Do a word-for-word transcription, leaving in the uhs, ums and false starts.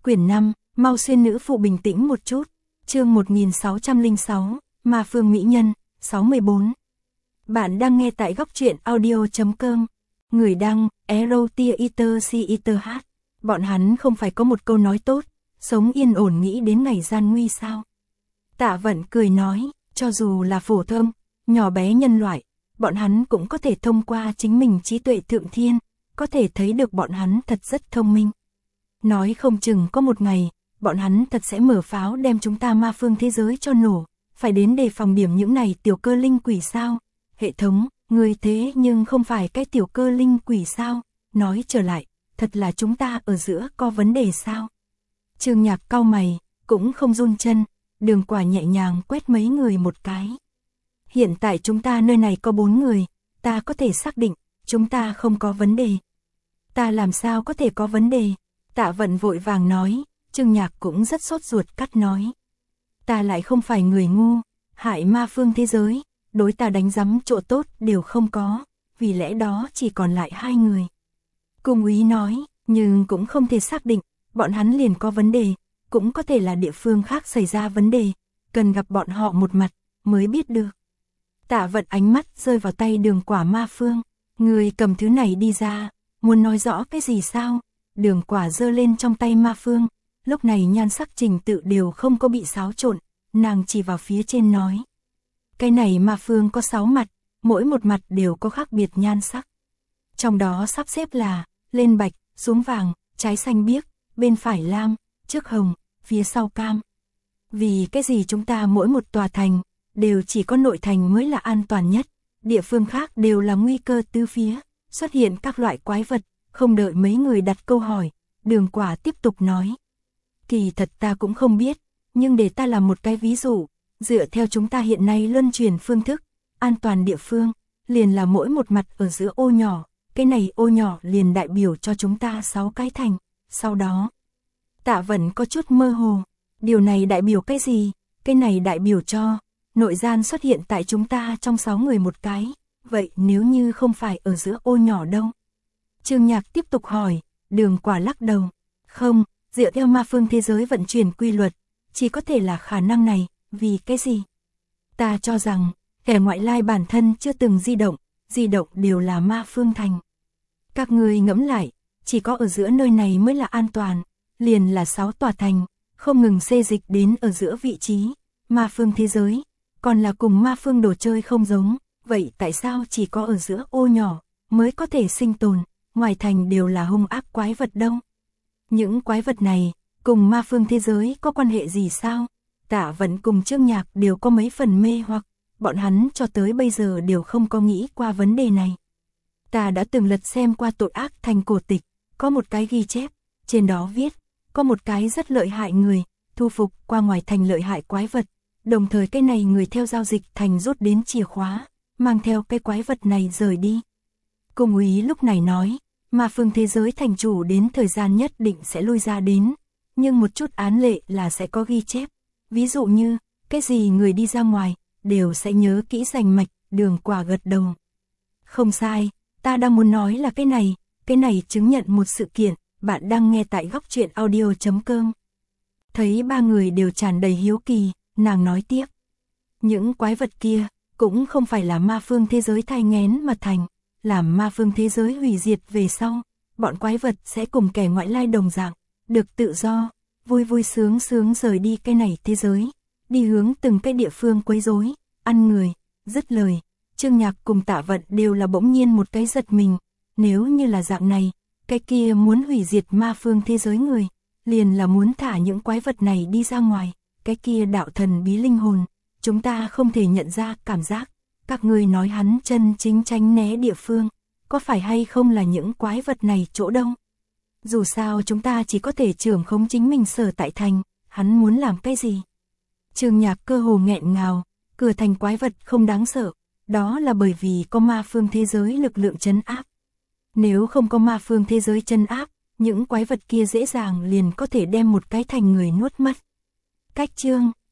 Quyển năm, mau xuyên nữ phụ bình tĩnh một chút. Chương một nghìn sáu trăm lẻ sáu, Ma Phương Mỹ Nhân, sáu mươi bốn. Bạn đang nghe tại góc truyện audio chấm com. Người đăng, Erotia Eater C Eater H. Bọn hắn không phải có một câu nói tốt, sống yên ổn nghĩ đến ngày gian nguy sao? Tạ Vận cười nói, cho dù là phổ thông, nhỏ bé nhân loại, bọn hắn cũng có thể thông qua chính mình trí tuệ thượng thiên, có thể thấy được bọn hắn thật rất thông minh. Nói không chừng có một ngày, bọn hắn thật sẽ mở pháo đem chúng ta ma phương thế giới cho nổ, phải đến đề phòng điểm những này tiểu cơ linh quỷ sao? Hệ thống, người thế nhưng không phải cái tiểu cơ linh quỷ sao? Nói trở lại, thật là chúng ta ở giữa có vấn đề sao? Trương Nhạc cau mày, cũng không run chân, Đường Quả nhẹ nhàng quét mấy người một cái. Hiện tại chúng ta nơi này có bốn người, ta có thể xác định, chúng ta không có vấn đề. Ta làm sao có thể có vấn đề? Tạ Vận vội vàng nói, Trương Nhạc cũng rất sốt ruột cắt nói. Ta lại không phải người ngu, hại ma phương thế giới, đối ta đánh rắm chỗ tốt đều không có, vì lẽ đó chỉ còn lại hai người. Cung úy nói, nhưng cũng không thể xác định, bọn hắn liền có vấn đề, cũng có thể là địa phương khác xảy ra vấn đề, cần gặp bọn họ một mặt, mới biết được. Tạ Vận ánh mắt rơi vào tay Đường Quả ma phương, người cầm thứ này đi ra, muốn nói rõ cái gì sao? Đường Quả giơ lên trong tay ma phương, lúc này nhan sắc trình tự đều không có bị xáo trộn, nàng chỉ vào phía trên nói. Cái này ma phương có sáu mặt, mỗi một mặt đều có khác biệt nhan sắc. Trong đó sắp xếp là, lên bạch, xuống vàng, trái xanh biếc, bên phải lam, trước hồng, phía sau cam. Vì cái gì chúng ta mỗi một tòa thành, đều chỉ có nội thành mới là an toàn nhất, địa phương khác đều là nguy cơ tứ phía, xuất hiện các loại quái vật. Không đợi mấy người đặt câu hỏi, Đường Quả tiếp tục nói. Kỳ thật ta cũng không biết, nhưng để ta làm một cái ví dụ, dựa theo chúng ta hiện nay luân chuyển phương thức, an toàn địa phương, liền là mỗi một mặt ở giữa ô nhỏ, cái này ô nhỏ liền đại biểu cho chúng ta sáu cái thành, sau đó. Tạ Vận có chút mơ hồ, điều này đại biểu cái gì? Cái này đại biểu cho, nội gian xuất hiện tại chúng ta trong sáu người một cái, vậy nếu như không phải ở giữa ô nhỏ đâu? Trương Nhạc tiếp tục hỏi, Đường Quả lắc đầu. Không, dựa theo ma phương thế giới vận chuyển quy luật, chỉ có thể là khả năng này, vì cái gì? Ta cho rằng, kẻ ngoại lai bản thân chưa từng di động, di động đều là ma phương thành. Các người ngẫm lại, chỉ có ở giữa nơi này mới là an toàn, liền là sáu tòa thành, không ngừng xê dịch đến ở giữa vị trí, ma phương thế giới, còn là cùng ma phương đồ chơi không giống, vậy tại sao chỉ có ở giữa ô nhỏ, mới có thể sinh tồn? Ngoài thành đều là hung ác quái vật đâu. Những quái vật này, cùng ma phương thế giới có quan hệ gì sao? Tạ Vận cùng Trương Nhạc đều có mấy phần mê hoặc, bọn hắn cho tới bây giờ đều không có nghĩ qua vấn đề này. Ta đã từng lật xem qua tội ác thành cổ tịch, có một cái ghi chép, trên đó viết, có một cái rất lợi hại người, thu phục qua ngoài thành lợi hại quái vật, đồng thời cái này người theo giao dịch thành rút đến chìa khóa, mang theo cái quái vật này rời đi. Cung úy lúc này nói, ma phương thế giới thành chủ đến thời gian nhất định sẽ lui ra đến, nhưng một chút án lệ là sẽ có ghi chép, ví dụ như, cái gì người đi ra ngoài, đều sẽ nhớ kỹ rành mạch. Đường Quả gật đầu. Không sai, ta đang muốn nói là cái này, cái này chứng nhận một sự kiện, bạn đang nghe tại góc truyện audio chấm com. Thấy ba người đều tràn đầy hiếu kỳ, nàng nói tiếp. Những quái vật kia, cũng không phải là ma phương thế giới thai nghén mà thành. Làm ma phương thế giới hủy diệt về sau, bọn quái vật sẽ cùng kẻ ngoại lai đồng dạng, được tự do, vui vui sướng sướng rời đi cái này thế giới, đi hướng từng cái địa phương quấy rối, ăn người. Dứt lời, Trương Nhạc cùng Tạ Vận đều là bỗng nhiên một cái giật mình, nếu như là dạng này, cái kia muốn hủy diệt ma phương thế giới người, liền là muốn thả những quái vật này đi ra ngoài, cái kia đạo thần bí linh hồn, chúng ta không thể nhận ra cảm giác. Các người nói hắn chân chính tránh né địa phương, có phải hay không là những quái vật này chỗ đông? Dù sao chúng ta chỉ có thể trưởng khống chính mình sở tại thành, hắn muốn làm cái gì? Trương Nhạc cơ hồ nghẹn ngào, cửa thành quái vật không đáng sợ, đó là bởi vì có ma phương thế giới lực lượng trấn áp. Nếu không có ma phương thế giới trấn áp, những quái vật kia dễ dàng liền có thể đem một cái thành người nuốt mất. Cách chương